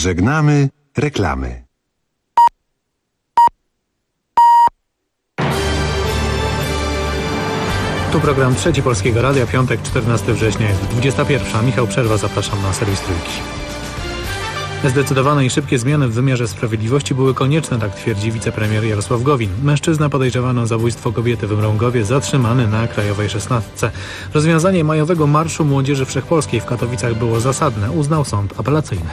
Żegnamy reklamy. Tu program Trzeci Polskiego Radia, piątek, 14 września, jest 21. Michał Przerwa, zapraszam na serwis Trójki. Zdecydowane i szybkie zmiany w wymiarze sprawiedliwości były konieczne, tak twierdzi wicepremier Jarosław Gowin. Mężczyzna podejrzewany o zabójstwo kobiety w Mrągowie zatrzymany na Krajowej 16. Rozwiązanie majowego Marszu Młodzieży Wszechpolskiej w Katowicach było zasadne, uznał sąd apelacyjny.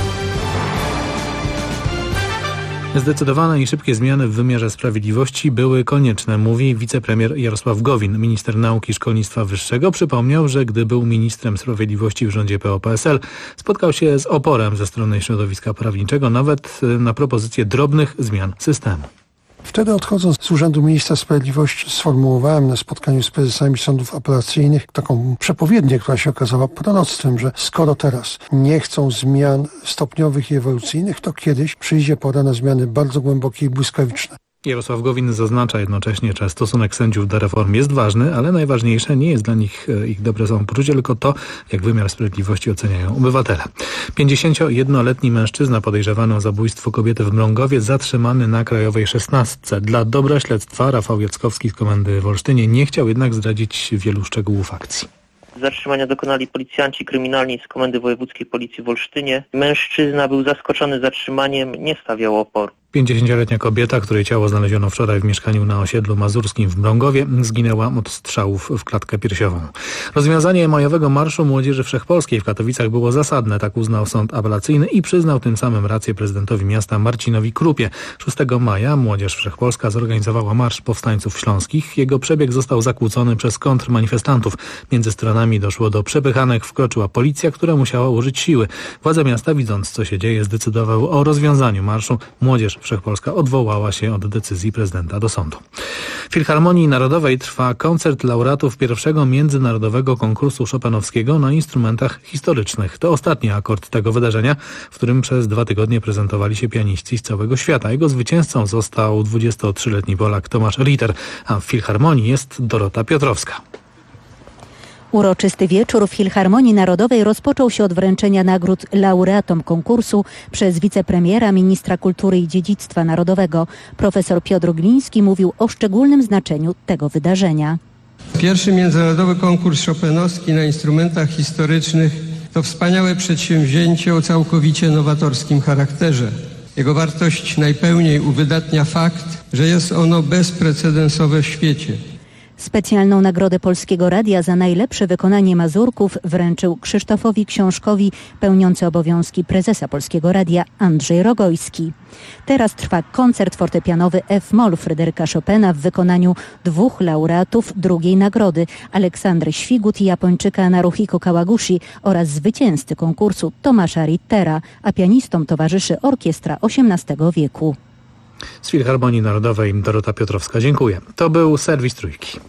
Zdecydowane i szybkie zmiany w wymiarze sprawiedliwości były konieczne, mówi wicepremier Jarosław Gowin. Minister nauki i szkolnictwa wyższego przypomniał, że gdy był ministrem sprawiedliwości w rządzie PO-PSL, spotkał się z oporem ze strony środowiska prawniczego, nawet na propozycję drobnych zmian systemu. Wtedy, odchodząc z Urzędu Ministra Sprawiedliwości, sformułowałem na spotkaniu z prezesami sądów apelacyjnych taką przepowiednię, która się okazała proroctwem, że skoro teraz nie chcą zmian stopniowych i ewolucyjnych, to kiedyś przyjdzie pora na zmiany bardzo głębokie i błyskawiczne. Jarosław Gowin zaznacza jednocześnie, że stosunek sędziów do reform jest ważny, ale najważniejsze nie jest dla nich ich dobre samopoczucie, tylko to, jak wymiar sprawiedliwości oceniają obywatele. 51-letni mężczyzna podejrzewany o zabójstwo kobiety w Mrągowie zatrzymany na Krajowej 16. Dla dobra śledztwa Rafał Jackowski z Komendy w Olsztynie nie chciał jednak zdradzić wielu szczegółów akcji. Zatrzymania dokonali policjanci kryminalni z Komendy Wojewódzkiej Policji w Olsztynie. Mężczyzna był zaskoczony zatrzymaniem, nie stawiał oporu. 50-letnia kobieta, której ciało znaleziono wczoraj w mieszkaniu na osiedlu mazurskim w Mrągowie, zginęła od strzałów w klatkę piersiową. Rozwiązanie majowego Marszu Młodzieży Wszechpolskiej w Katowicach było zasadne, tak uznał sąd apelacyjny i przyznał tym samym rację prezydentowi miasta Marcinowi Krupie. 6 maja Młodzież Wszechpolska zorganizowała Marsz Powstańców Śląskich. Jego przebieg został zakłócony przez kontrmanifestantów. Między stronami doszło do przepychanek, wkroczyła policja, która musiała użyć siły. Władze miasta, widząc co się dzieje, zdecydowały o rozwiązaniu marszu. Młodzież Wszechpolska odwołała się od decyzji prezydenta do sądu. W Filharmonii Narodowej trwa koncert laureatów pierwszego międzynarodowego konkursu chopinowskiego na instrumentach historycznych. To ostatni akord tego wydarzenia, w którym przez 2 tygodnie prezentowali się pianiści z całego świata. Jego zwycięzcą został 23-letni Polak Tomasz Ritter, a w Filharmonii jest Dorota Piotrowska. Uroczysty wieczór w Filharmonii Narodowej rozpoczął się od wręczenia nagród laureatom konkursu przez wicepremiera, ministra kultury i dziedzictwa narodowego. Profesor Piotr Gliński mówił o szczególnym znaczeniu tego wydarzenia. Pierwszy międzynarodowy konkurs chopinowski na instrumentach historycznych to wspaniałe przedsięwzięcie o całkowicie nowatorskim charakterze. Jego wartość najpełniej uwydatnia fakt, że jest ono bezprecedensowe w świecie. Specjalną nagrodę Polskiego Radia za najlepsze wykonanie mazurków wręczył Krzysztofowi Książkowi pełniący obowiązki prezesa Polskiego Radia Andrzej Rogojski. Teraz trwa koncert fortepianowy F-moll Fryderyka Chopina w wykonaniu 2 laureatów drugiej nagrody, Aleksandry Świgut i Japończyka Naruhiko Kawaguchi oraz zwycięzcy konkursu Tomasza Rittera, a pianistom towarzyszy orkiestra XVIII wieku. Z Filharmonii Narodowej Dorota Piotrowska. Dziękuję. To był serwis Trójki.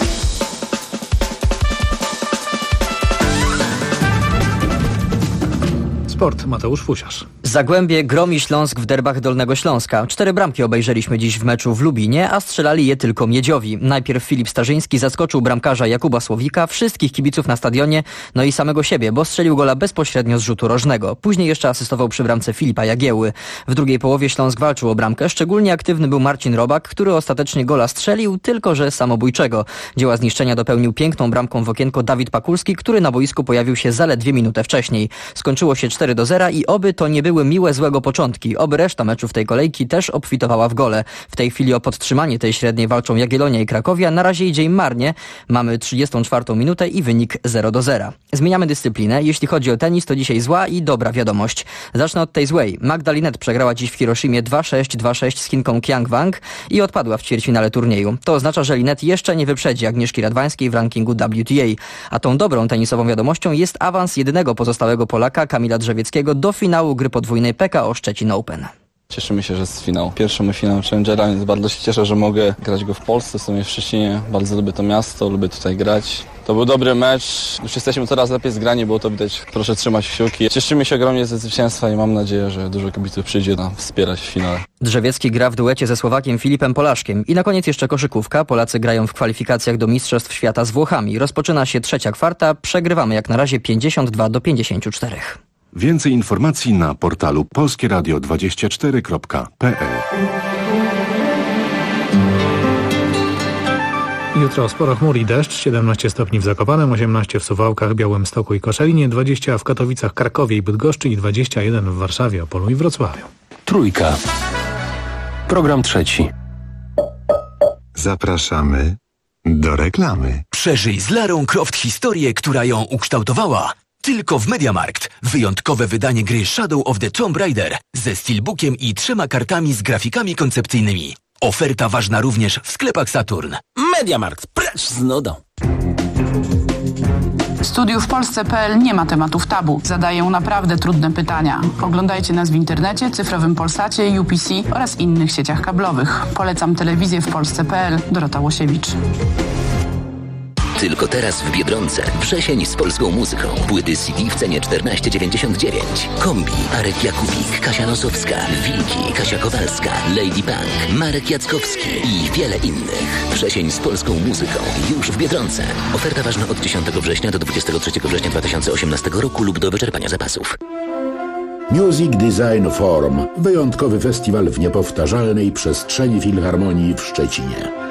Sport, Mateusz Fusiarz. Zagłębie gromi Śląsk w derbach Dolnego Śląska. 4 bramki obejrzeliśmy dziś w meczu w Lubinie, a strzelali je tylko Miedziowi. Najpierw Filip Starzyński zaskoczył bramkarza Jakuba Słowika, wszystkich kibiców na stadionie, no i samego siebie, bo strzelił gola bezpośrednio z rzutu rożnego. Później jeszcze asystował przy bramce Filipa Jagiełły. W drugiej połowie Śląsk walczył o bramkę. Szczególnie aktywny był Marcin Robak, który ostatecznie gola strzelił, tylko że samobójczego. Dzieła zniszczenia dopełnił piękną bramką w okienko Dawid Pakulski, który na boisku pojawił się zaledwie minutę wcześniej. Skończyło się 4-0 i oby to nie były miłe złego początki. Oby reszta meczów tej kolejki też obfitowała w gole. W tej chwili o podtrzymanie tej średniej walczą Jagiellonia i Krakowia. Na razie idzie im marnie. Mamy 34 minutę i wynik 0-0. Zmieniamy dyscyplinę. Jeśli chodzi o tenis, to dzisiaj zła i dobra wiadomość. Zacznę od tej złej. Magda Linette przegrała dziś w Hiroshimie 2-6 z Chinką Qiang Wang i odpadła w ćwierćfinale turnieju. To oznacza, że Linette jeszcze nie wyprzedzi Agnieszki Radwańskiej w rankingu WTA. A tą dobrą tenisową wiadomością jest awans jedynego pozostałego Polaka, Kamila Drzewieckiego, do finału gry podwójnej PKO Szczecin Open. Cieszymy się, że jest finał. Pierwszy mój finał Challengera, więc bardzo się cieszę, że mogę grać go w Polsce, w sumie w Szczecinie. Bardzo lubię to miasto, lubię tutaj grać. To był dobry mecz, już jesteśmy coraz lepiej zgrani, było to widać. Proszę trzymać kciuki. Cieszymy się ogromnie ze zwycięstwa i mam nadzieję, że dużo kibiców przyjdzie nam wspierać w finale. Drzewiecki gra w duecie ze Słowakiem Filipem Polaszkiem. I na koniec jeszcze koszykówka. Polacy grają w kwalifikacjach do Mistrzostw Świata z Włochami. Rozpoczyna się trzecia kwarta. Przegrywamy jak na razie 52-54. Więcej informacji na portalu polskieradio24.pl. Jutro sporo chmur i deszcz, 17 stopni w Zakopanem, 18 w Suwałkach, Białymstoku i Koszalinie, 20 w Katowicach, Krakowie i Bydgoszczy i 21 w Warszawie, Opolu i Wrocławiu. Trójka. Program trzeci. Zapraszamy do reklamy. Przeżyj z Larą Croft historię, która ją ukształtowała. Tylko w MediaMarkt. Wyjątkowe wydanie gry Shadow of the Tomb Raider ze steelbookiem i 3 kartami z grafikami koncepcyjnymi. Oferta ważna również w sklepach Saturn. MediaMarkt. Precz z nudą. Studiówpolsce.pl nie ma tematów tabu. Zadają naprawdę trudne pytania. Oglądajcie nas w internecie, cyfrowym Polsacie, UPC oraz innych sieciach kablowych. Polecam telewizję w Polsce.pl. Dorota Łosiewicz. Tylko teraz w Biedronce. Wrzesień z polską muzyką. Płyty CD w cenie 14,99. Kombi, Arek Jakubik, Kasia Nosowska, Wilki, Kasia Kowalska, Lady Punk, Marek Jackowski i wiele innych. Wrzesień z polską muzyką. Już w Biedronce. Oferta ważna od 10 września do 23 września 2018 roku lub do wyczerpania zapasów. Music Design Forum. Wyjątkowy festiwal w niepowtarzalnej przestrzeni Filharmonii w Szczecinie.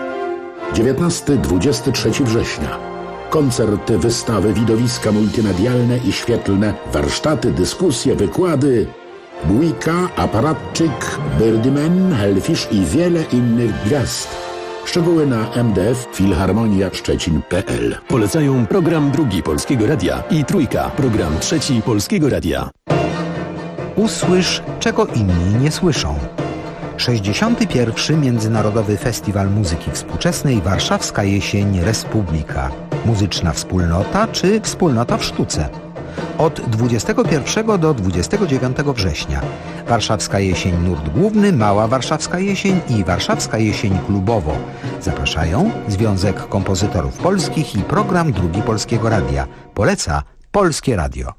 19-23 września. Koncerty, wystawy, widowiska multimedialne i świetlne, warsztaty, dyskusje, wykłady. Bójka, Aparatczyk, Birdman, Hellfish i wiele innych gwiazd. Szczegóły na mdf-filharmonia-szczecin.pl. Polecają program drugi Polskiego Radia i Trójka, program trzeci Polskiego Radia. Usłysz, czego inni nie słyszą. 61. Międzynarodowy Festiwal Muzyki Współczesnej Warszawska Jesień Republika. Muzyczna wspólnota czy wspólnota w sztuce. Od 21 do 29 września. Warszawska Jesień Nurt Główny, Mała Warszawska Jesień i Warszawska Jesień Klubowo. Zapraszają Związek Kompozytorów Polskich i program drugi Polskiego Radia. Poleca Polskie Radio.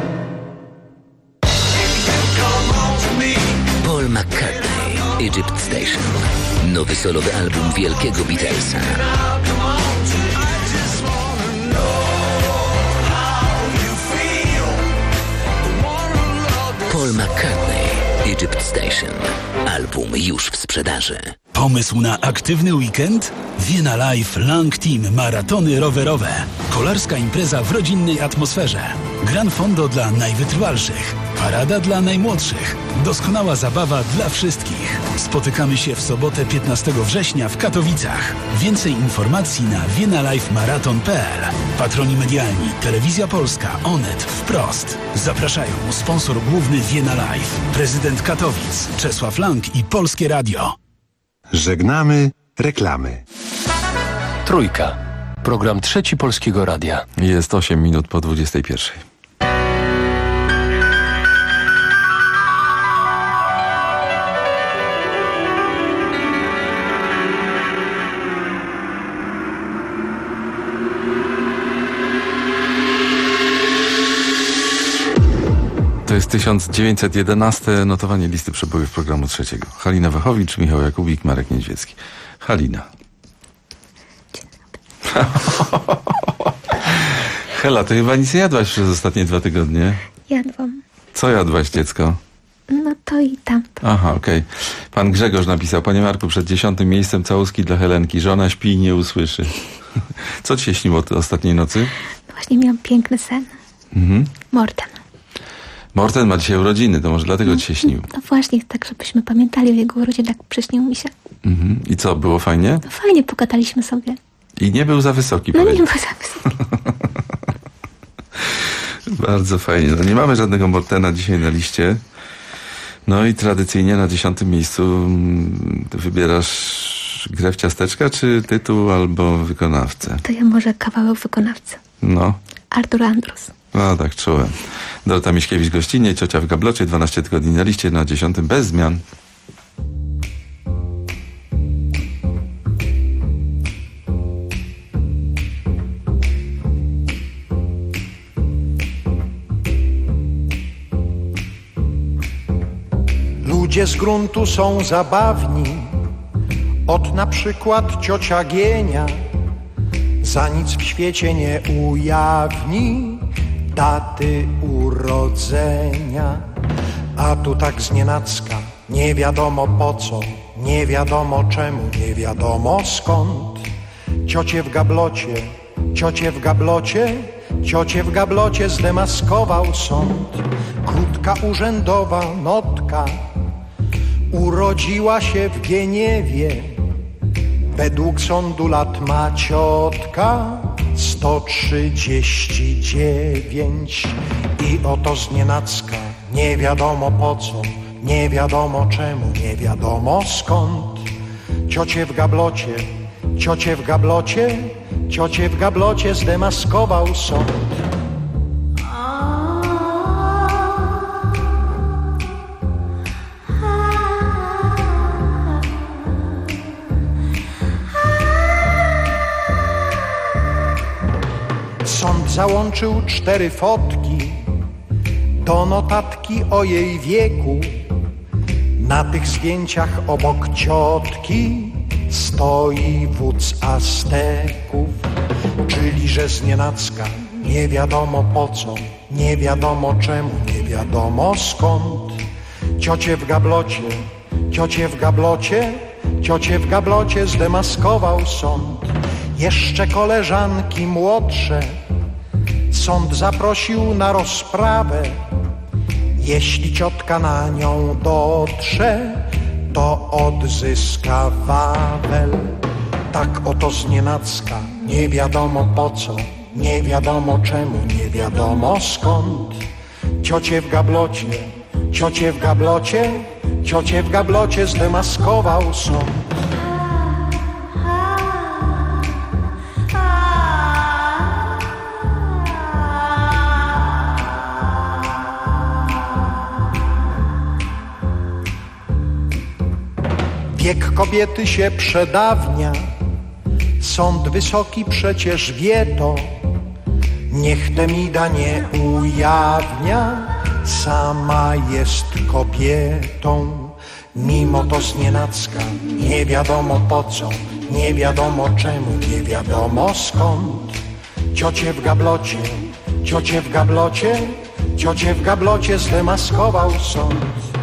Paul McCartney, Egypt Station. Nowy solowy album wielkiego Beatlesa. Paul McCartney, Egypt Station. Album już w sprzedaży. Pomysł na aktywny weekend? Vienna Life Lang Team maratony rowerowe. Kolarska impreza w rodzinnej atmosferze. Gran fondo dla najwytrwalszych. Parada dla najmłodszych. Doskonała zabawa dla wszystkich. Spotykamy się w sobotę 15 września w Katowicach. Więcej informacji na viennalifemarathon.pl. Patroni medialni Telewizja Polska, Onet, Wprost. Zapraszają sponsor główny Vienna Life. Prezydent Katowic, Czesław Lang i Polskie Radio. Żegnamy reklamy. Trójka. Program trzeci Polskiego Radia. Jest 8 minut po 21. To jest 1911 notowanie listy przebojów programu trzeciego. Halina Wachowicz, Michał Jakubik, Marek Niedźwiecki. Halina. Hela, ty chyba nic nie jadłaś przez ostatnie 2 tygodnie? Jadłam. Co jadłaś, dziecko? No to i tamto. Aha, okej. Pan Grzegorz napisał: Panie Marku, przed 10. miejscem całuski dla Helenki. Żona śpi i nie usłyszy. Co ci się śniło ostatniej nocy? No właśnie miałam piękny sen. Morten. Morten ma dzisiaj urodziny, to może dlatego ci się śnił. No właśnie, tak żebyśmy pamiętali o jego urodzinach, przyśnił mi się. I co, było fajnie? No fajnie, pogadaliśmy sobie. I nie był za wysoki, No powiedz. nie był za wysoki. Bardzo fajnie. No nie mamy żadnego Mortena dzisiaj na liście. No i tradycyjnie na 10. miejscu wybierasz grę w ciasteczka, czy tytuł albo wykonawcę? To ja może kawałek wykonawcy. No. Artur Andrus. No tak, czułem. Dorota Miśkiewicz-Gościnie, Ciocia w Gablocie, 12 tygodni na liście, na 10. bez zmian. Ludzie z gruntu są zabawni, od na przykład ciocia Gienia za nic w świecie nie ujawni daty urodzenia. A tu tak znienacka, nie wiadomo po co, nie wiadomo czemu, nie wiadomo skąd. Ciocie w gablocie, ciocie w gablocie, ciocie w gablocie zdemaskował sąd. Krótka urzędowa notka urodziła się w Gniewie. Według sądu lat ma ciotka 139. I oto znienacka, nie wiadomo po co, nie wiadomo czemu, nie wiadomo skąd. Ciocie w gablocie, ciocie w gablocie, ciocie w gablocie zdemaskował sąd. Sąd załączył 4 fotki do notatki o jej wieku. Na tych zdjęciach obok ciotki stoi wódz Azteków. Czyli że znienacka, nie wiadomo po co, nie wiadomo czemu, nie wiadomo skąd. Ciocie w gablocie, ciocie w gablocie, ciocie w gablocie zdemaskował sąd. Jeszcze koleżanki młodsze sąd zaprosił na rozprawę. Jeśli ciotka na nią dotrze, to odzyska Wawel. Tak oto znienacka, nie wiadomo po co, nie wiadomo czemu, nie wiadomo skąd. Ciocie w gablocie, ciocie w gablocie, ciocie w gablocie zdemaskował sąd. Wiek kobiety się przedawnia, sąd wysoki przecież wie to. Niech Temida nie ujawnia, sama jest kobietą. Mimo to znienacka, nie wiadomo po co, nie wiadomo czemu, nie wiadomo skąd. Ciocie w gablocie, ciocie w gablocie, ciocie w gablocie zdemaskował sąd.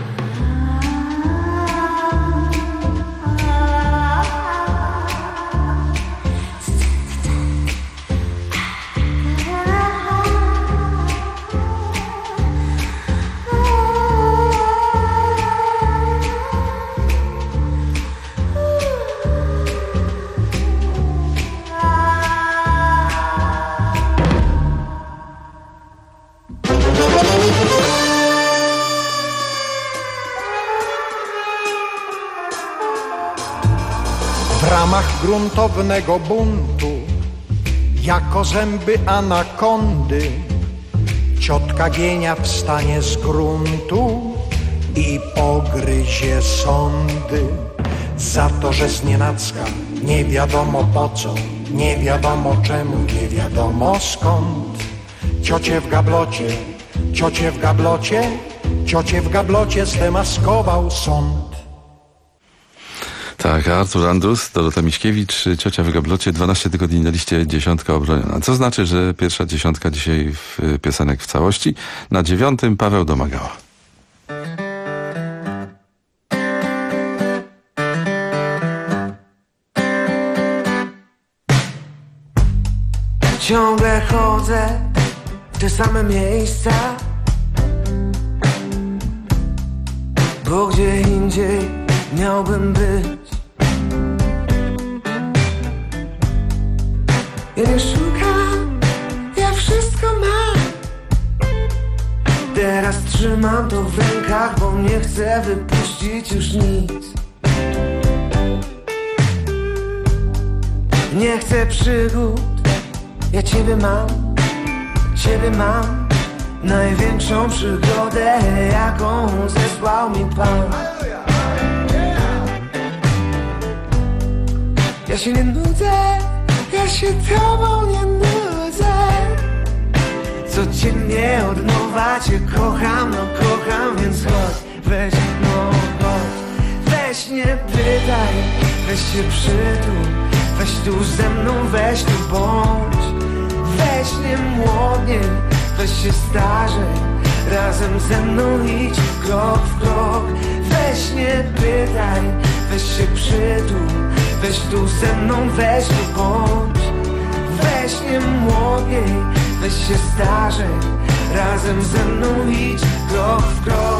W ramach gruntownego buntu, jako zęby anakondy, ciotka Gienia wstanie z gruntu i pogryzie sądy. Za to, że znienacka, nie wiadomo po co, nie wiadomo czemu, nie wiadomo skąd. Ciocie w gablocie, ciocie w gablocie, ciocie w gablocie zdemaskował sąd. Tak, Artur Andrus, Dorota Miśkiewicz, Ciocia w gablocie, 12 tygodni na liście, 10 obroniona. Co znaczy, że pierwsza 10 dzisiaj w piosenek w całości. Na 9 Paweł Domagała. Ciągle chodzę w te same miejsca, bo gdzie indziej miałbym być. Ja nie szukam, ja wszystko mam. Teraz trzymam to w rękach, bo nie chcę wypuścić już nic. Nie chcę przygód, ja ciebie mam. Największą przygodę, jaką zesłał mi Pan. Ja się nie nudzę, ja się tobą nie nudzę. Codziennie od nowa cię kocham, no kocham, więc chodź, weź, no chodź. Weź nie pytaj, weź się przytul, weź tu ze mną, weź tu bądź. Weź nie młodnie, weź się starzej, razem ze mną idź krok w krok. Weź nie pytaj, weź się przytul, weź tu ze mną, weź tu bądź. Weź nie młodziej, weź się starzej, razem ze mną idź krok w krok.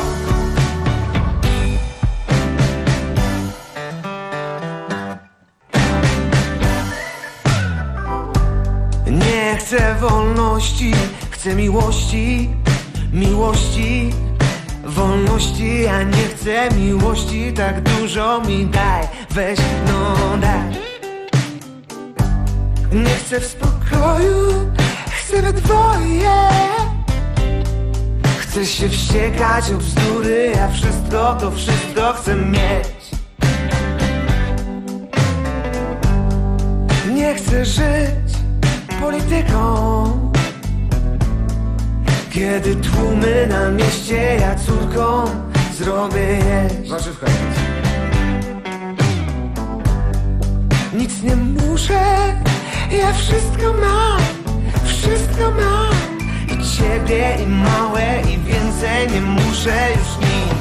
Nie chcę wolności, chcę miłości, miłości, wolności. Ja nie chcę miłości, tak dużo mi daj, weź no daj. Nie chcę w spokoju, chcę we dwoje. Chcę się wściekać o bzdury, ja to wszystko chcę mieć. Nie chcę żyć polityką, kiedy tłumy na mieście, ja córką zrobię jeść. Warzywka. Nic nie muszę, ja wszystko mam, wszystko mam. I ciebie, i małe, i więcej nie muszę już nic.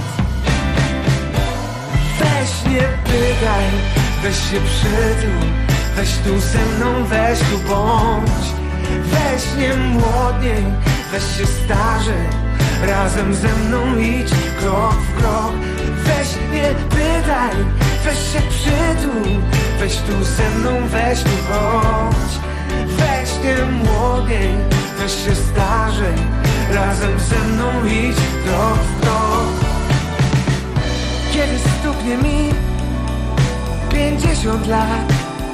Weź nie pytaj, weź się przytul, weź tu ze mną, weź tu bądź. Weź nie młodniej, weź się starzej, razem ze mną idź krok w krok. Weź nie pytaj, weź się przytul, weź tu ze mną, weź tu chodź. Weź nie młodniej, weź się starzej, razem ze mną idź krok w krok. Kiedy stuknie mi 50 lat,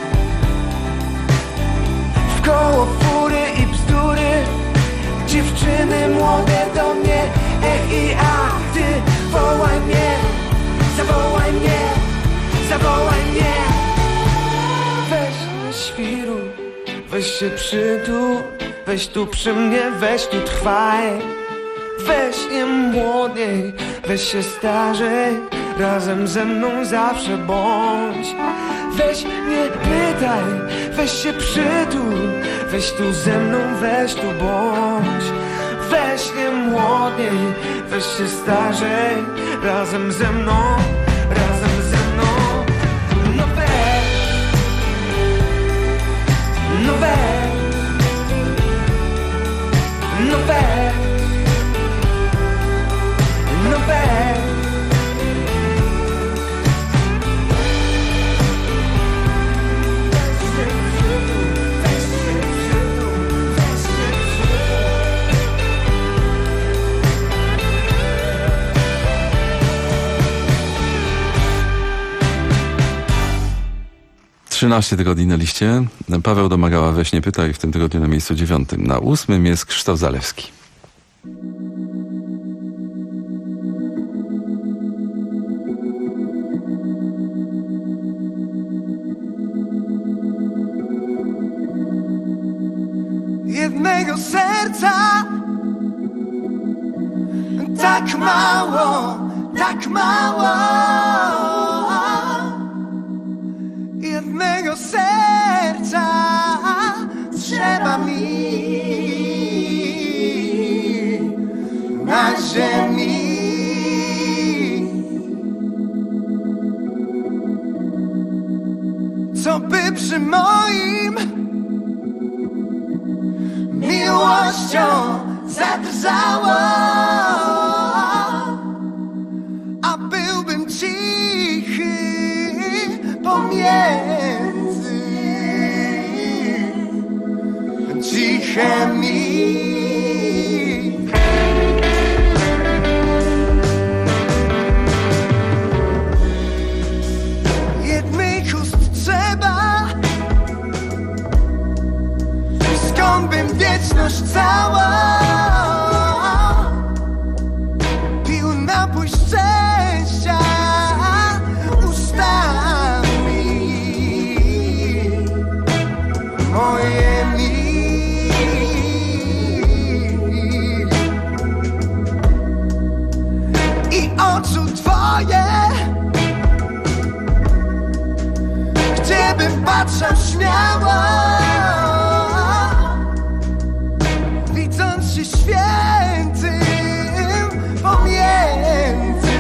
wkoło fury i bzdury, dziewczyny młode do mnie, i a ty wołaj mnie, zawołaj mnie, zawołaj mnie. Weź nie świruj, weź się przytul, weź tu przy mnie, weź tu trwaj. Weź nie młodniej, weź się starzej, razem ze mną zawsze bądź. Weź nie pytaj, weź się przytul, weź tu ze mną, weź tu bądź. Weź nie młodniej, weź się starzej, razem ze mną, razem ze mną. No weź, no weź, no weź, no weź. Trzynaście tygodni na liście. Paweł Domagała, weź nie pytaj, w tym tygodniu na miejscu 9. Na 8 jest Krzysztof Zalewski. Jednego serca, tak mało, tak mało. Jednego serca trzeba mi na ziemi. Co by przy moim miłością zadrżało, a byłbym cichy pomiędzy cichymi. Jednych ust trzeba, skąd bym wieczność cała pił napój szczęścia ustami moimi. I oczu twoje, gdziebym patrzał śmiało, widząc się świętym pomiędzy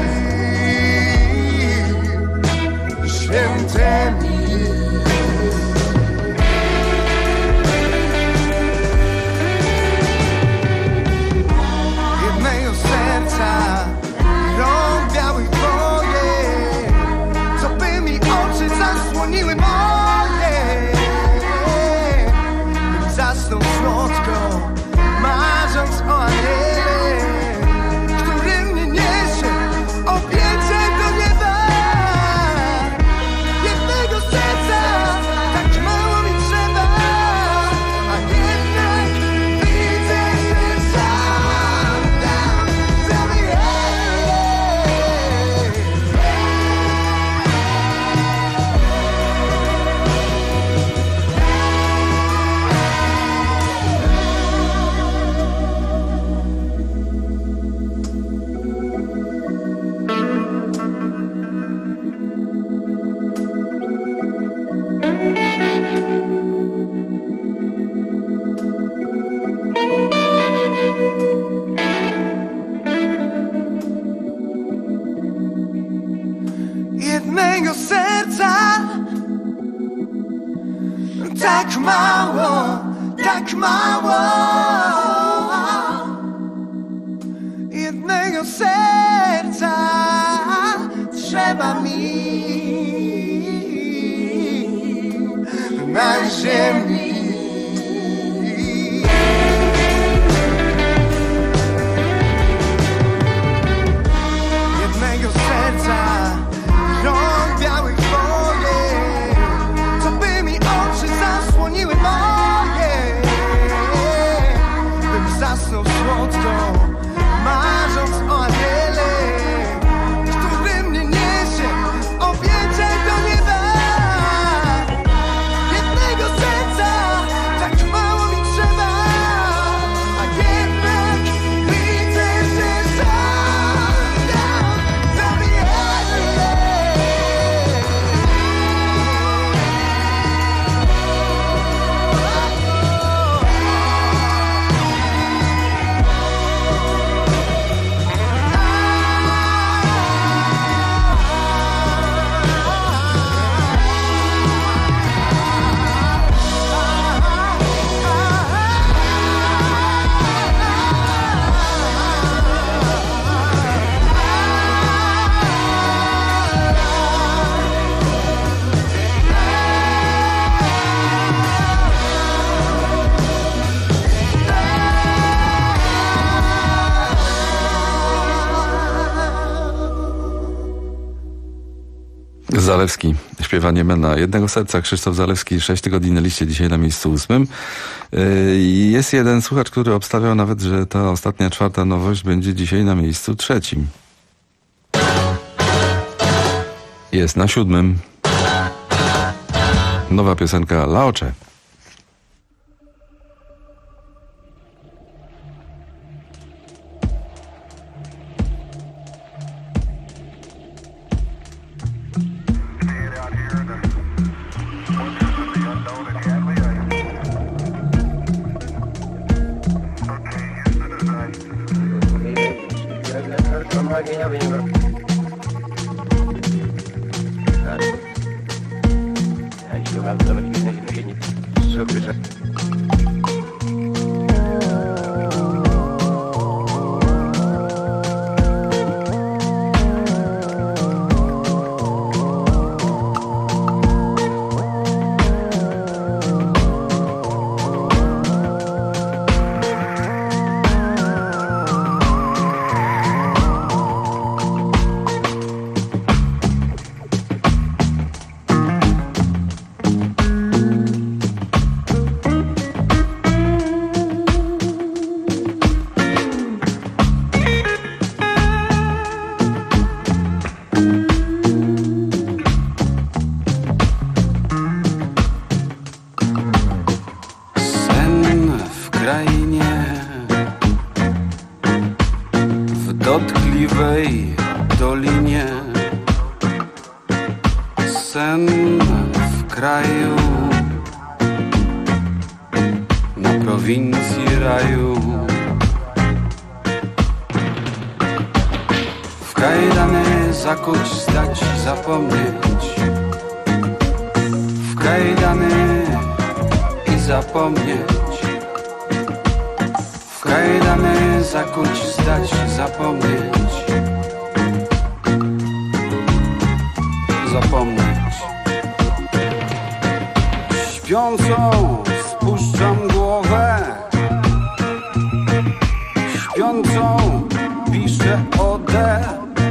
świętymi. Jednego serca i rąk białych boje, co by mi oczy zasłoniły moje, bym zasnął słodko, marząc o aniele, który mnie niesie obiecie do nieba. Jednego serca, tak mało mi trzeba, a jednak widzę się sam tam, tam jednego serca, tak mało, tak mało. Jednego serca trzeba mi na ziemi. Jednego serca, rąk białych boje, co by mi oczy zasłoniły moje, bym zasnął słodko, marząc o aniele, który mnie niesie obiecie do nieba. Jednego serca, tak mało mi trzeba, a jednak widzę, że sam tam Zalewski, śpiewanie Mena. Jednego serca, Krzysztof Zalewski, 6 tygodni na liście, dzisiaj na miejscu 8. Jest jeden słuchacz, który obstawiał nawet, że ta ostatnia, czwarta nowość będzie dzisiaj na miejscu 3. Jest na 7. Nowa piosenka Laocze. dotkliwej dolinie. Sen w kraju, na prowincji raju. zakuć, zdać, zapomnieć. W kajdany i zapomnieć. W kajdany zakuć, zdać, zapomnieć. Zapomnieć. Śpiącą spuszczam głowę. Śpiącą piszę odę.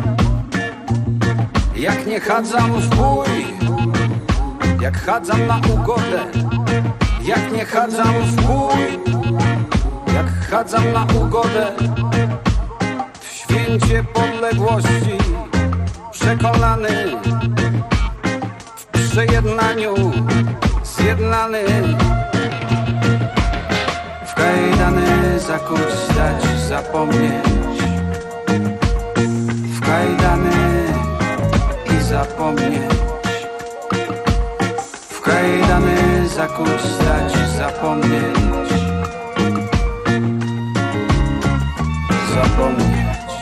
Jak nie chadzam w bój, jak chadzam na ugodę. Jak nie chadzam w bój, jak chadzam na ugodę. W święcie podległości przekonany, w przejednaniu zjednany. W kajdany zakuć, zdać, zapomnieć. W kajdany i zapomnieć. W kajdany zakuć, zdać, zapomnieć. Zapomnieć.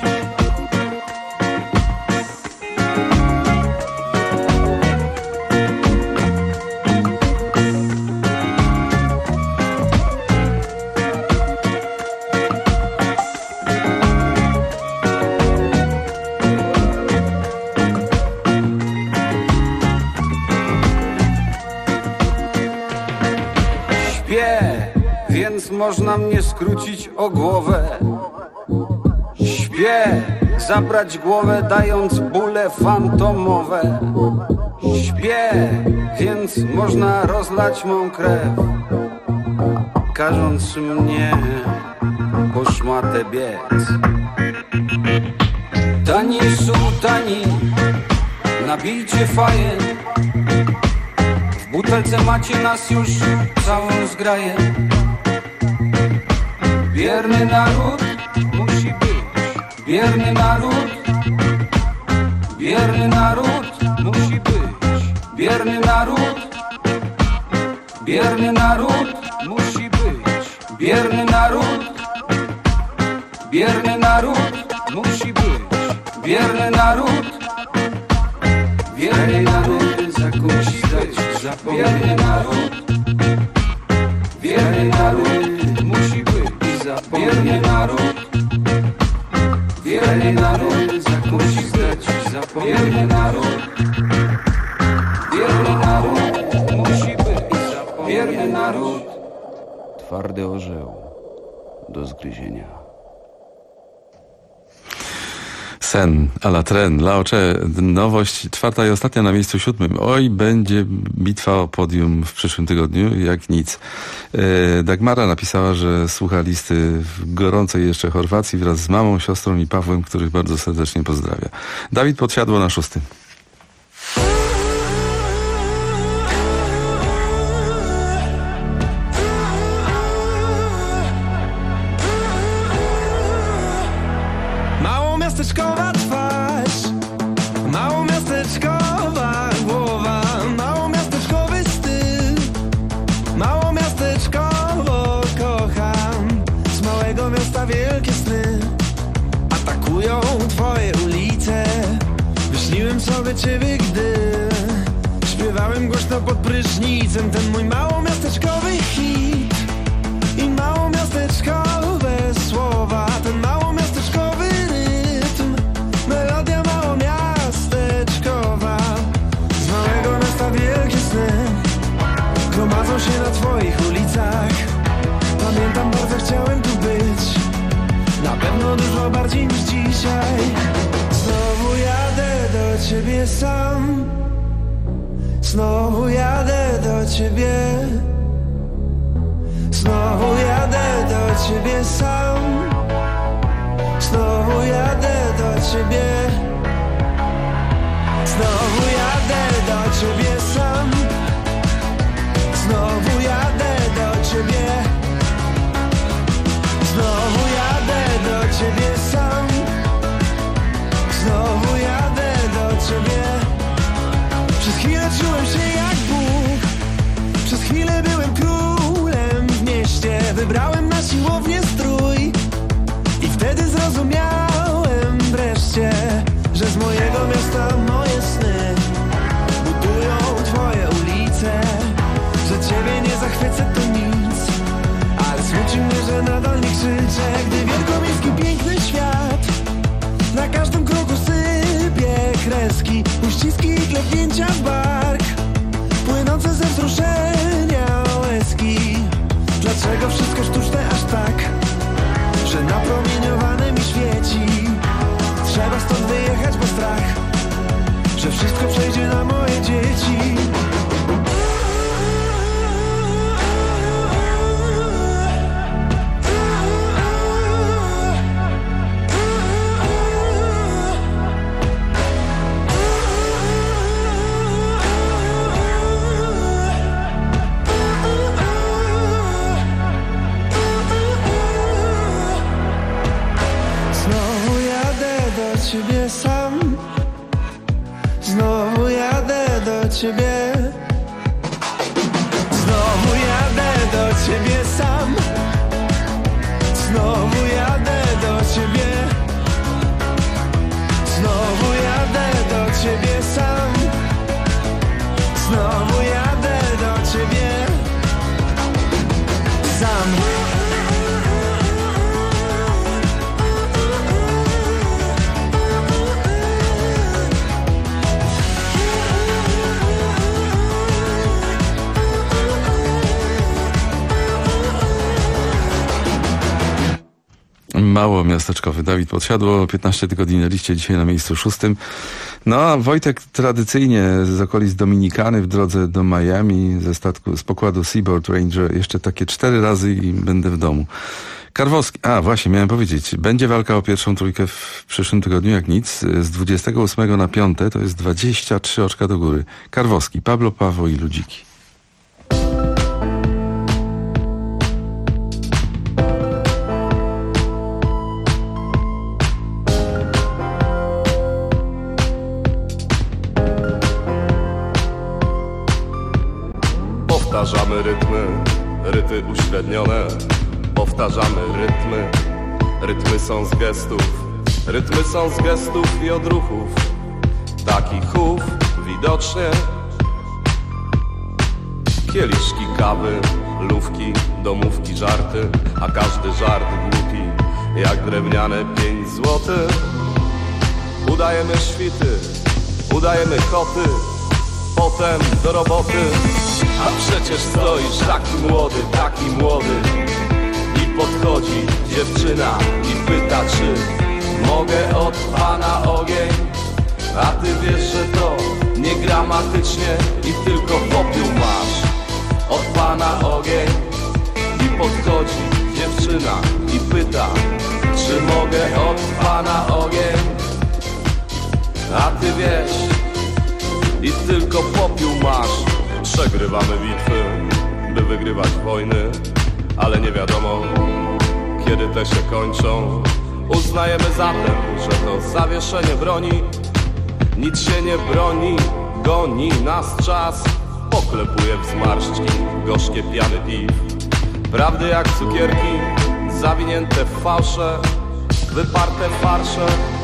Więc można mnie skrócić o głowę. Śpię, zabrać głowę, dając bóle fantomowe. Śpię, więc można rozlać mą krew, każąc mnie po szmatę biec. Tani sułtani, nabijcie faję. W butelce macie nas już całą zgraję. Bierny naród musi być. Bierny naród. Bierny naród musi być. Bierny naród. Bierny naród musi być. Bierny naród. Bierny naród musi być. Bierny naród. Bierny naród zakuć, zdać, zapomnieć. Bierny naród. Bierny naród musi być. Bierny naród. Bierny naród zakuć, zdać, zapomnieć. Bierny naród. Bierny naród musi być. Bierny naród. Twardy orzeł do zgryzienia. Sen, a la tren, la ocze, nowość 4. i ostatnia na miejscu 7. Oj, będzie bitwa o podium w przyszłym tygodniu, jak nic. Dagmara napisała, że słucha listy w gorącej jeszcze Chorwacji wraz z mamą, siostrą i Pawłem, których bardzo serdecznie pozdrawia. Dawid Podsiadło na 6. Miasteczkowa twarz, małomiasteczkowa głowa, małomiasteczkowy styl, małomiasteczkowo kocham. Z małego miasta wielkie sny atakują twoje ulice. Wyśniłem sobie ciebie, gdy śpiewałem głośno pod prysznicem ten mój małomiasteczkowy hit i małomiasteczkowe słowa, ten małomiasteczkowy melodia małomiasteczkowa. Z małego miasta wielkie sny gromadzą się na twoich ulicach. Pamiętam, bardzo chciałem tu być, na pewno dużo bardziej niż dzisiaj. Znowu jadę do ciebie sam, znowu jadę do ciebie, znowu jadę do ciebie sam, znowu jadę do ciebie, znowu jadę do ciebie sam, znowu jadę do ciebie, znowu jadę do ciebie sam, znowu jadę do ciebie. Przez chwilę czułem się jak Bóg, przez chwilę byłem królem w mieście. Wybrałem na siłownię strój i wtedy zrozumiałem wreszcie, że z mojego miasta że nadal nie krzyczę, gdy wielkomiejski piękny świat na każdym kroku sypie kreski, uściski i klepnięcia w bark, płynące ze wzruszenia łezki. Dlaczego wszystko sztuczne aż tak, że napromieniowane mi świeci? Trzeba stąd wyjechać, bo strach, że wszystko przejdzie na moje dzieci. Znowu jadę do ciebie sam, znowu jadę do ciebie, znowu jadę do ciebie sam, znowu jadę do ciebie, znowu jadę do ciebie sam, znowu jadę do ciebie sam. Mało miasteczkowy. Dawid Podsiadło, 15 tygodni na liście, dzisiaj na miejscu 6. No a Wojtek tradycyjnie z okolic Dominikany w drodze do Miami z pokładu Seaboard Ranger jeszcze takie 4 razy i będę w domu. Karwowski, właśnie miałem powiedzieć, będzie walka o pierwszą trójkę w przyszłym tygodniu jak nic, z 28 na 5 to jest 23 oczka do góry. Karwowski, Pablo Paweł i Ludziki. Powtarzamy ryty uśrednione. Powtarzamy rytmy są z gestów i odruchów. Taki chów widocznie. Kieliszki kawy, lówki, domówki, żarty, a każdy żart głupi, jak drewniane 5 złotych. Udajemy świty, udajemy koty, potem do roboty. A przecież stoisz taki młody i podchodzi dziewczyna i pyta, czy mogę od pana ogień. A ty wiesz, że to nie gramatycznie i tylko popiół masz. Od pana ogień i podchodzi dziewczyna i pyta, czy mogę od pana ogień. A ty wiesz i tylko popiół masz. Przegrywamy bitwy, by wygrywać wojny, ale nie wiadomo, kiedy te się kończą. Uznajemy zatem, że to zawieszenie broni. Nic się nie broni, goni nas czas. Poklepuje w zmarszczki gorzkie piany piw. Prawdy jak cukierki, zawinięte w fałsze, wyparte farsze.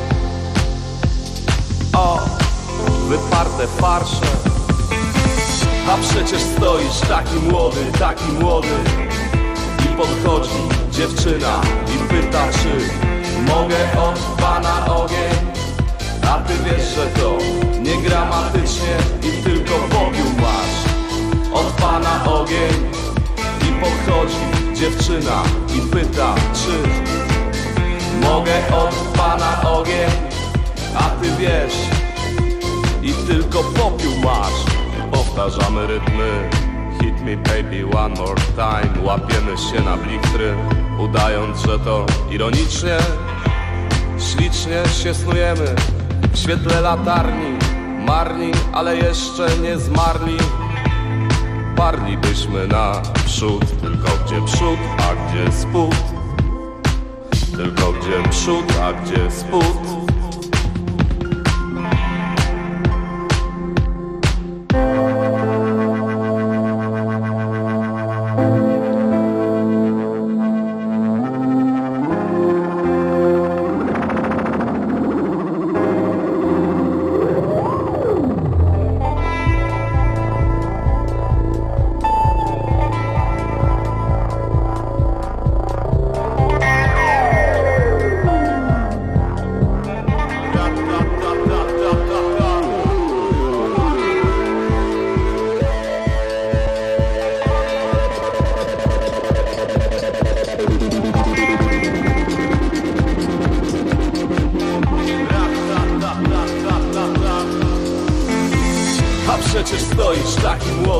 O, wyparte farsze. A przecież stoisz taki młody i podchodzi dziewczyna i pyta, czy mogę od pana ogień. A ty wiesz, że to nie gramatycznie i tylko popiół masz. Od pana ogień i podchodzi dziewczyna i pyta, czy mogę od pana ogień. A ty wiesz i tylko popiół masz. Powtarzamy rytmy, hit me baby one more time. Łapiemy się na blichtry, udając, że to ironicznie. Ślicznie się snujemy w świetle latarni. Marni, ale jeszcze nie zmarli. Parlibyśmy naprzód, tylko gdzie przód, a gdzie spód. Tylko gdzie przód, a gdzie spód.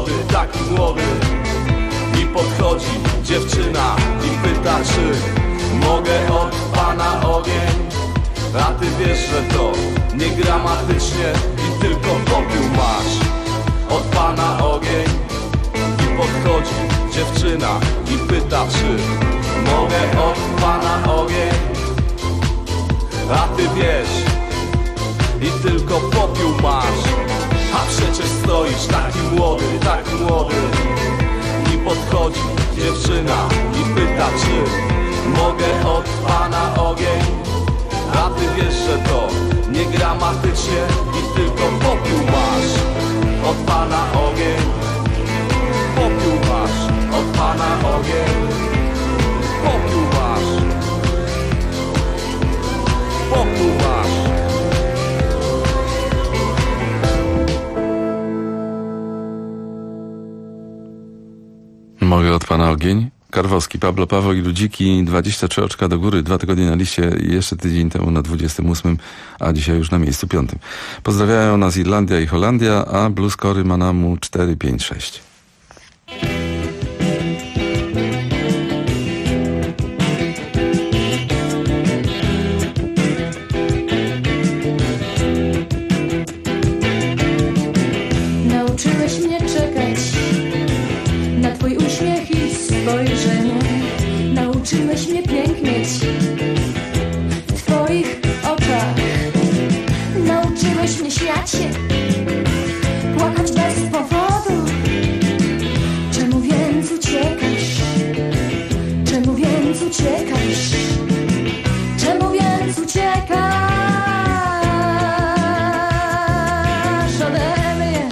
młody. I podchodzi dziewczyna i pyta, czy mogę od pana ogień. A ty wiesz, że to niegramatycznie i tylko popiół masz. Od pana ogień. I podchodzi dziewczyna i pyta, czy mogę od pana ogień. A ty wiesz i tylko popiół masz. A przecież stoisz taki młody. I podchodzi dziewczyna i pyta, czy mogę od pana ogień. A ty wiesz, że to niegramatycznie i tylko popiół masz. Od pana ogień. Popiół masz. Od pana ogień. Popiół masz. Popiół masz. Mogę od pana ogień? Karwowski, Pablo Paweł i Ludziki, 23 oczka do góry, 2 tygodnie na liście i jeszcze tydzień temu na 28, a dzisiaj już na miejscu 5. Pozdrawiają nas Irlandia i Holandia, a Blues Cory Manamu 4, 5, 6. Nauczyłeś mnie czekać na twój uśmiech i spojrzenie. Nauczyłeś mnie pięknieć w twoich oczach. Nauczyłeś mnie śmiać się, płakać bez powodu. Czemu więc uciekasz? Czemu więc uciekasz? Czemu więc uciekasz ode mnie?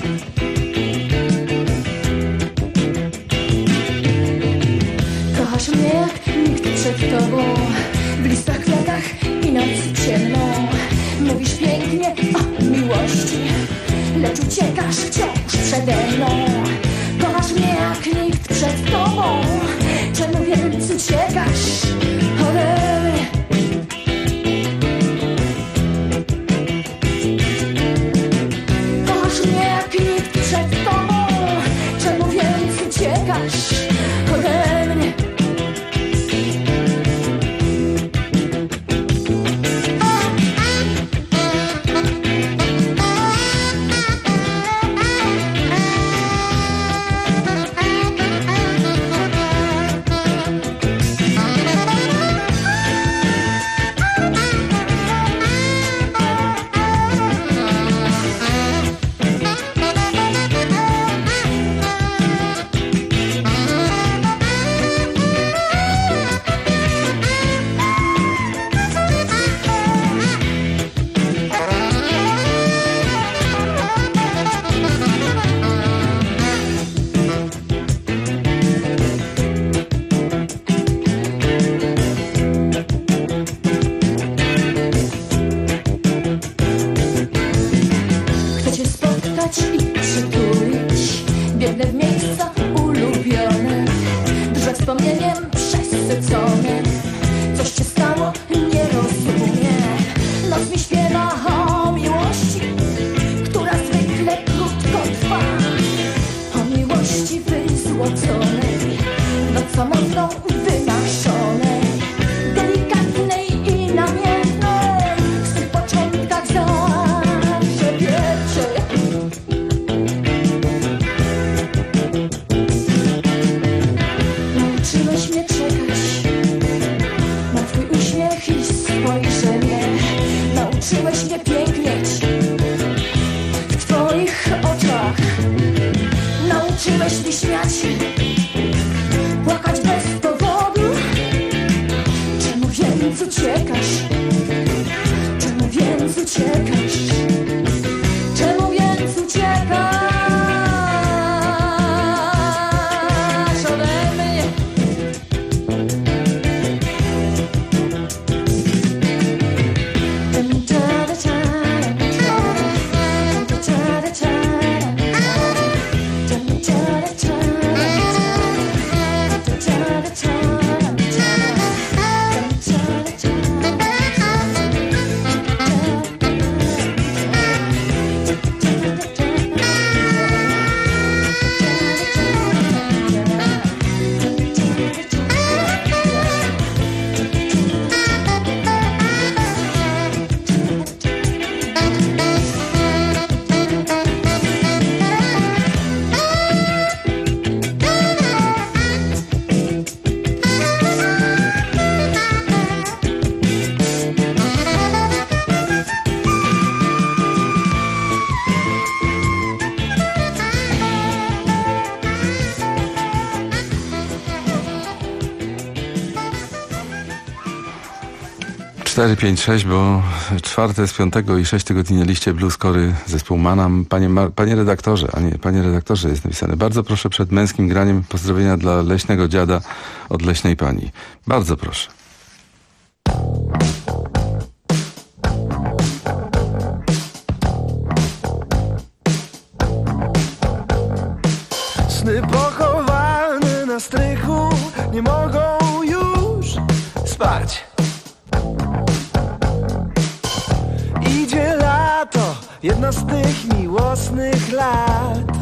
Kochasz mnie jak nikt przed tobą, w listach, kwiatach i nocy ciemną. Mówisz pięknie o miłości, lecz uciekasz wciąż przede mną. Kochasz mnie jak nikt przed tobą, czemu więc uciekasz ode mnie? Kochasz mnie jak nikt przed tobą, czemu więc uciekasz ode mnie? I przytulić, biegnę w miejsca ulubione, drże wspomnieniem przesycone. Coś się stało, nie rozumiem. Noc mi śpiewa o miłości, która zwykle krótko trwa. O miłości wyzłoconej, noc samotną wymarzonej, delikatnej i namiętnej, w swych początkach zawsze wieczór. Nauczyłeś mnie czekać na twój uśmiech i spojrzenie. Nauczyłeś mnie pięknieć w twoich oczach. Nauczyłeś mnie śmiać się, płakać bez powodu. Czemu więc uciekasz? Czemu więc uciekasz? Czemu więc uciekasz ode mnie? 4, 5, 6, bo 4 z 5 i 6 tygodni na liście blueskory zespół Manam. Panie redaktorze, a nie, panie redaktorze jest napisane. Bardzo proszę przed męskim graniem pozdrowienia dla leśnego dziada od leśnej pani. Bardzo proszę. Sny pochowane na strychu nie mogą już spać. Idzie lato, jedno z tych miłosnych lat.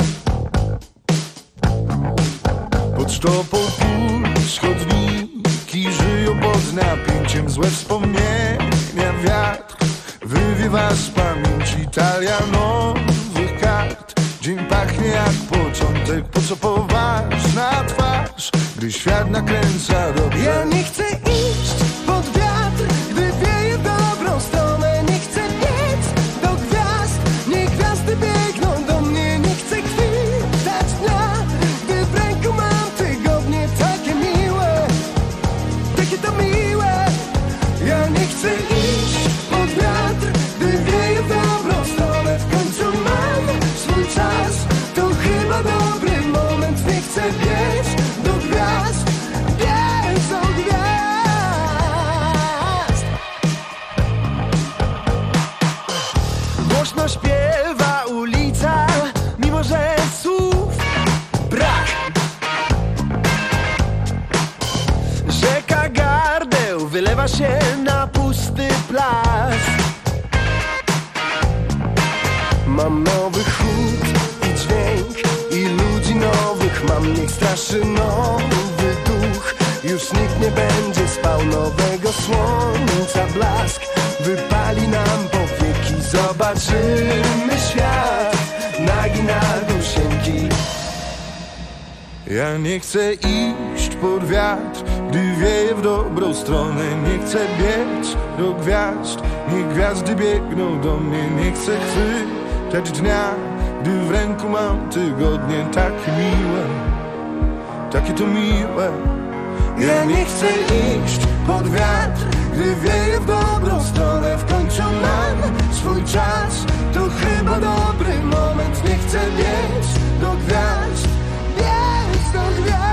Pod sztopą puls chodniki żyją pod napięciem. Złe wspomnienia wiatr wywiewa z pamięci. Talia nowych kart. Dzień pachnie jak początek. Po co poważna twarz, gdy świat nakręca dobrze? Ja nie chcę iść pod wiatr, gdy wieje w dobrą stronę. Nie chcę biec do gwiazd, niech gwiazdy biegną do mnie. Nie chcę chwitać dnia, gdy w ręku mam tygodnie. Takie miłe, takie to miłe. Ja nie chcę iść pod wiatr, gdy wieje w dobrą stronę. W końcu mam swój czas, to chyba dobry moment. Nie chcę biec do gwiazd, biec do gwiazd. Głośno śpiewa ulica, mimo że słów brak. Rzeka gardeł wylewa się na pusty plac. Mam nowy chód i dźwięk i ludzi nowych mam. Niech straszy nowy duch. Już nikt nie będzie spał. Nowego słońca blask wypali nam powieki. Zobaczymy świat nagi na dusieńki. Ja nie chcę iść pod wiatr, gdy wieje w dobrą stronę. Nie chcę biec do gwiazd, niech gwiazdy biegną do mnie. Nie chcę chwytać dnia, gdy w ręku mam tygodnie. Takie miłe, takie to miłe. Ja nie chcę iść pod wiatr, gdy wieje w dobrą stronę. W końcu mam swój czas, to chyba dobry moment. Nie chcę biec do gwiazd, biec do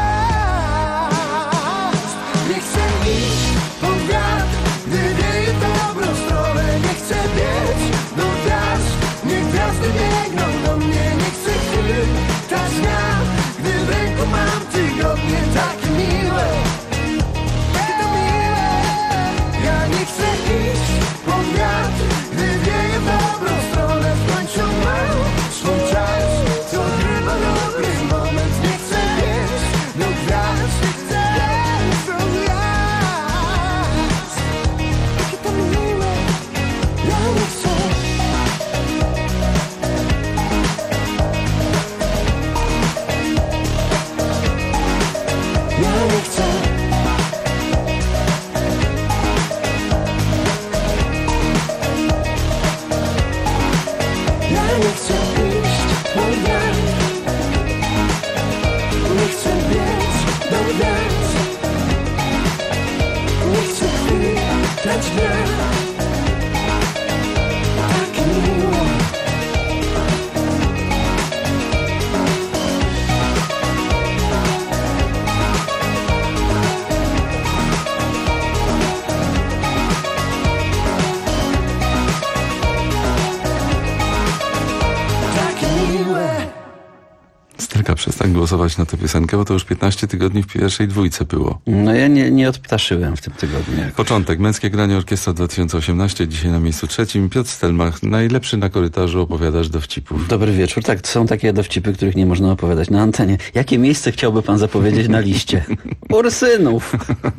gwiazd. Nie chcę iść pod wiatr, gdy wieje w dobrą stronę. Nie chcę biec do gwiazd, niech gwiazdy biegną do mnie. Nie chcę chwytać dnia, gdy w ręku mam tygodnie. Takie miłe, takie to miłe. Ja nie chcę iść pod wiatr, gdy wieje w dobrą stronę. W końcu mam swój czas, to chyba dobry moment. Nie chcę biec do gwiazd, chcę biec do gwiazd. Takie to miłe, ja nie chcę. Ja nie chcę. Ja nie chcę iść pod wiatr. Nie chcę biec do gwiazd. Nie chcę chwytać dnia. Takie miłe. Takie miłe. Stryka, przestań głosować na tę piosenkę, bo to już 15 tygodni w pierwszej dwójce było. No ja nie odptaszyłem w tym tygodniu. Początek. Męskie granie Orkiestra 2018. Dzisiaj na miejscu 3. Piotr Stelmach. Najlepszy na korytarzu opowiadasz dowcipów. Dobry wieczór. Tak, to są takie dowcipy, których nie można opowiadać na antenie. Jakie miejsce chciałby pan zapowiedzieć na liście? Ursynów.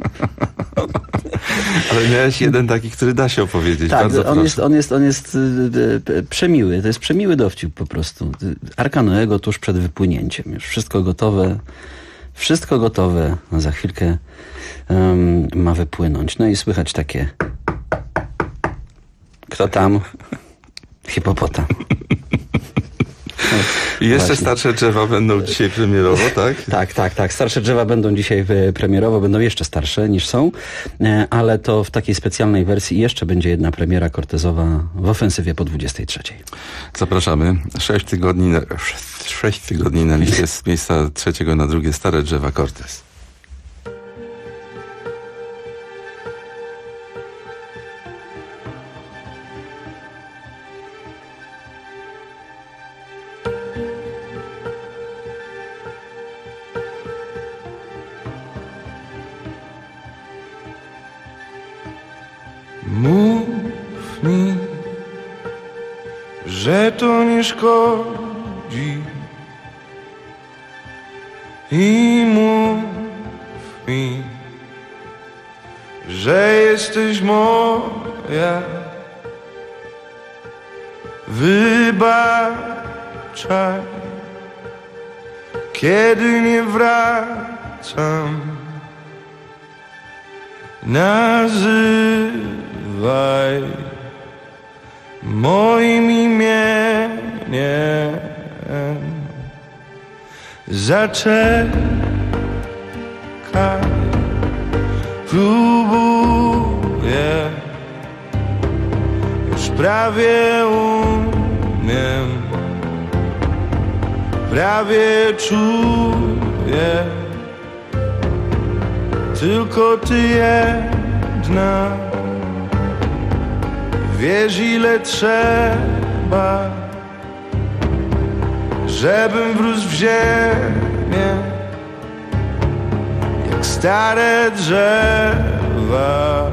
Ale miałeś jeden taki, który da się opowiedzieć. Tak, bardzo on jest przemiły. To jest przemiły dowcip po prostu. Arka Noego tuż przed wypłynięciem. Już wszystko gotowe. Wszystko gotowe. Za chwilkę ma wypłynąć. No i słychać takie... Kto tam? Hipopotam. I jeszcze Właśnie. starsze drzewa będą dzisiaj premierowo, tak? Tak. Starsze drzewa będą dzisiaj premierowo, będą jeszcze starsze niż są, ale to w takiej specjalnej wersji jeszcze będzie jedna premiera Cortezowa w ofensywie po 23. Zapraszamy. 6 tygodni na liście z miejsca 3 na 2 Stare drzewa Cortez. Mów mi, że to nie szkodzi, i mów mi, że jesteś moja. Wybaczaj, kiedy nie wracam. Nazywaj moim imieniem. Zaczekaj, próbuję, już prawie umiem, prawie czuję. Tylko ty jedna, wiesz ile trzeba, żebym wrósł w ziemię, jak stare drzewa.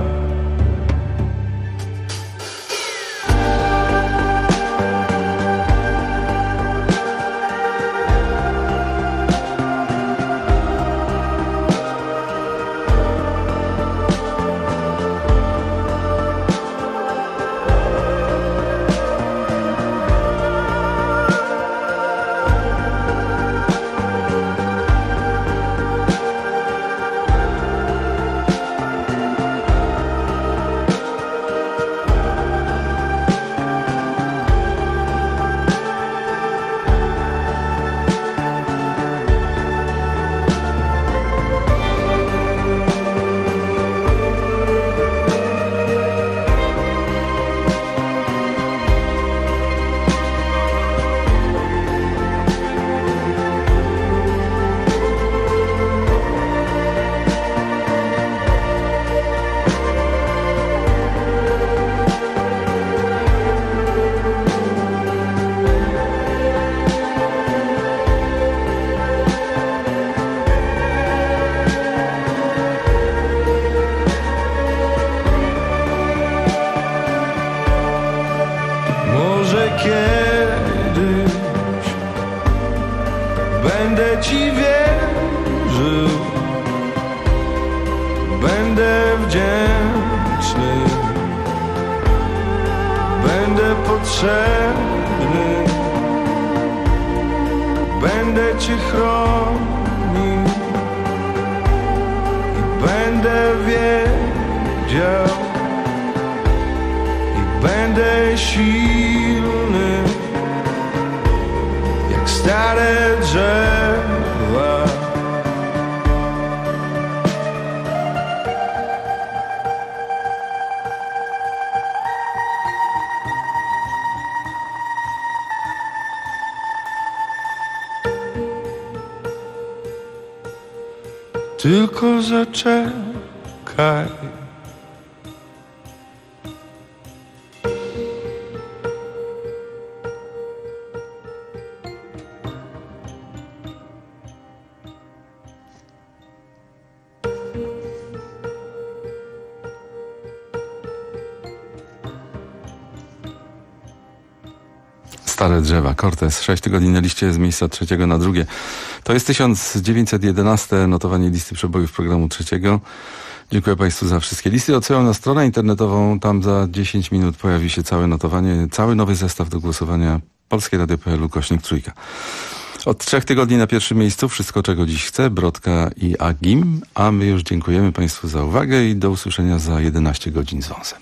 Będę ci wierzył, będę wdzięczny, będę potrzebny, będę cię chronił i będę wiedział i będę silny jak stare drzewa. Tylko zaczekaj. Stare drzewa, Cortez, 6 tygodni na liście z miejsca 3 na 2. To jest 1911 notowanie listy przebojów programu 3. Dziękuję Państwu za wszystkie listy. Odsyłam na stronę internetową, tam za 10 minut pojawi się całe notowanie, cały nowy zestaw do głosowania polskieradio.pl/3. Od 3 tygodni na pierwszym miejscu Wszystko, czego dziś chcę, Brodka i Agim, a my już dziękujemy Państwu za uwagę i do usłyszenia za 11 godzin z wąsem.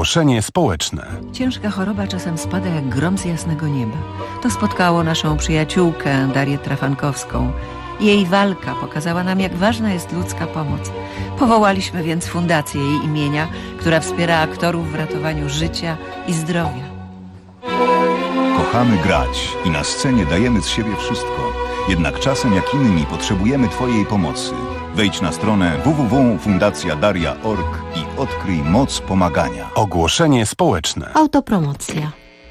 Ogłoszenie społeczne. Ciężka choroba czasem spada jak grom z jasnego nieba. To spotkało naszą przyjaciółkę Darię Trafankowską. Jej walka pokazała nam, jak ważna jest ludzka pomoc. Powołaliśmy więc fundację jej imienia, która wspiera aktorów w ratowaniu życia i zdrowia. Kochamy grać i na scenie dajemy z siebie wszystko. Jednak czasem jak inni potrzebujemy Twojej pomocy. Wejdź na stronę www.fundacjadaria.org i odkryj moc pomagania. Ogłoszenie społeczne. Autopromocja.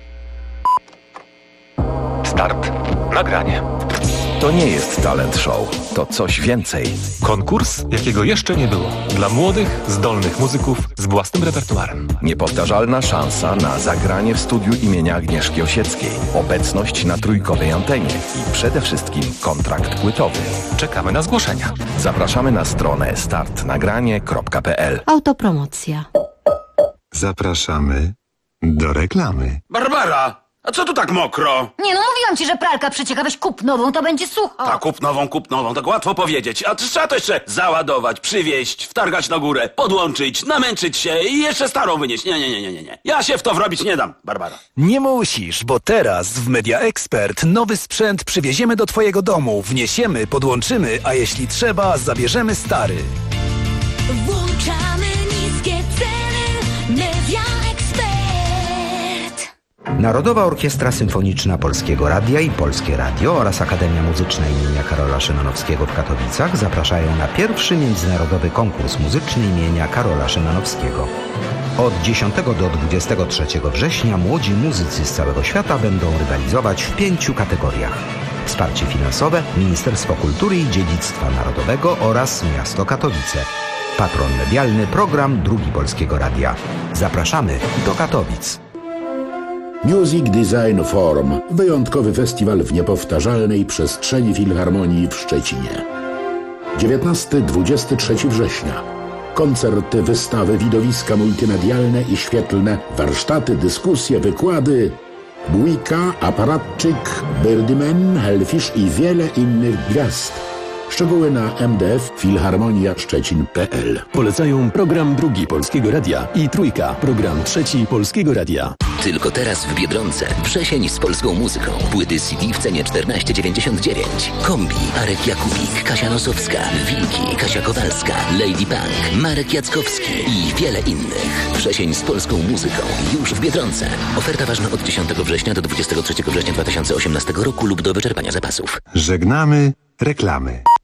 Start. Nagranie. To nie jest talent show, to coś więcej. Konkurs, jakiego jeszcze nie było. Dla młodych, zdolnych muzyków z własnym repertuarem. Niepowtarzalna szansa na zagranie w studiu imienia Agnieszki Osieckiej. Obecność na trójkowej antenie i przede wszystkim kontrakt płytowy. Czekamy na zgłoszenia. Zapraszamy na stronę startnagranie.pl. Autopromocja. Zapraszamy do reklamy. Barbara! A co tu tak mokro? Nie no, mówiłam ci, że pralka przecieka, weź kup nową, to będzie sucho. A kup nową, tak łatwo powiedzieć. A trzeba to jeszcze załadować, przywieźć, wtargać na górę, podłączyć, namęczyć się i jeszcze starą wynieść. Nie. Ja się w to wrobić nie dam, Barbara. Nie musisz, bo teraz w Media Expert nowy sprzęt przywieziemy do twojego domu, wniesiemy, podłączymy, a jeśli trzeba, zabierzemy stary. Włączamy niskie ceny. Media Expert. Narodowa Orkiestra Symfoniczna Polskiego Radia i Polskie Radio oraz Akademia Muzyczna imienia Karola Szymanowskiego w Katowicach zapraszają na pierwszy międzynarodowy konkurs muzyczny imienia Karola Szymanowskiego. Od 10 do 23 września młodzi muzycy z całego świata będą rywalizować w 5 kategoriach. Wsparcie finansowe, Ministerstwo Kultury i Dziedzictwa Narodowego oraz Miasto Katowice. Patron medialny, program Drugi Polskiego Radia. Zapraszamy do Katowic. Music Design Forum. Wyjątkowy festiwal w niepowtarzalnej przestrzeni Filharmonii w Szczecinie. 19-23 września. Koncerty, wystawy, widowiska multimedialne i świetlne, warsztaty, dyskusje, wykłady. Bójka, Aparatczyk, Birdman, Hellfish i wiele innych gwiazd. Szczegóły na mdf-filharmonia-szczecin.pl. Polecają program Drugi Polskiego Radia i Trójka, program Trzeci Polskiego Radia. Tylko teraz w Biedronce. Wrzesień z polską muzyką. Płyty CD w cenie 14,99. Kombi, Arek Jakubik, Kasia Nosowska, Wilki, Kasia Kowalska, Lady Punk, Marek Jackowski i wiele innych. Wrzesień z polską muzyką. Już w Biedronce. Oferta ważna od 10 września do 23 września 2018 roku lub do wyczerpania zapasów. Żegnamy reklamy.